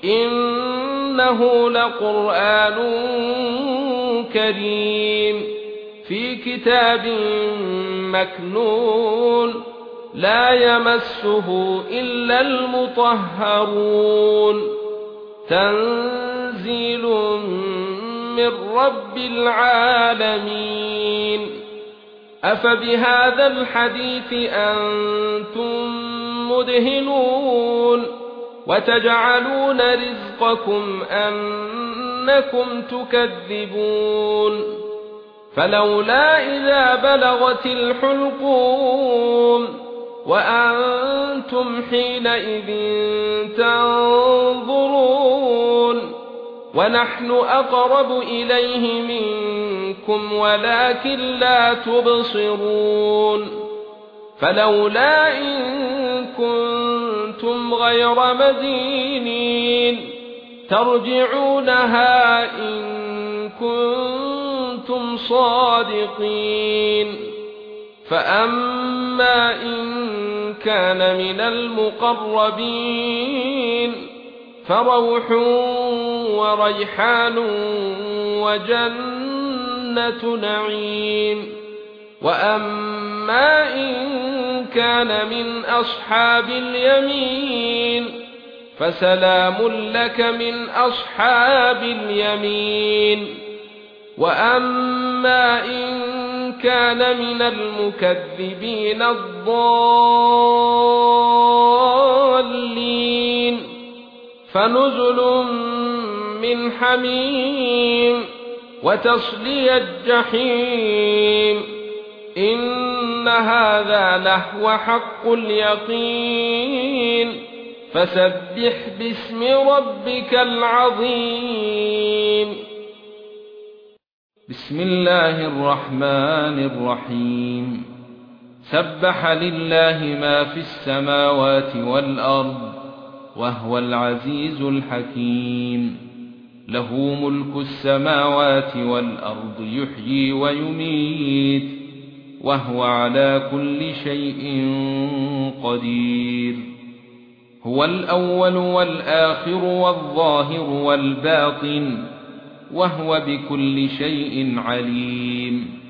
إنه لقرآن كريم في كتاب مكنون لا يمسه إلا المطهرون تنزيل من رب العالمين أفبهذا الحديث أنتم مدهنون وتجعلون رزقكم أنكم تكذبون فلولا إذا بلغت الحلقوم وأنتم حينئذ تنظرون ونحن أقرب إليه منكم ولكن لا تبصرون فلولا إن كنتم غير مدينين ترجعونها إن كنتم صادقين فأما إن كان من المقربين فروح وريحان وجنة نعيم وأما إن كان من أصحاب اليمين فسلام لك من أصحاب اليمين وأما إن كان من المكذبين الضالين فنزل من حميم وتصلية جحيم إن هذا لهو حق اليقين فسبح باسم ربك العظيم بسم الله الرحمن الرحيم سبح لله ما في السماوات والأرض وهو العزيز الحكيم له ملك السماوات والأرض يحيي ويميت وهو على كل شيء قدير هو الأول والآخر والظاهر والباطن وهو بكل شيء عليم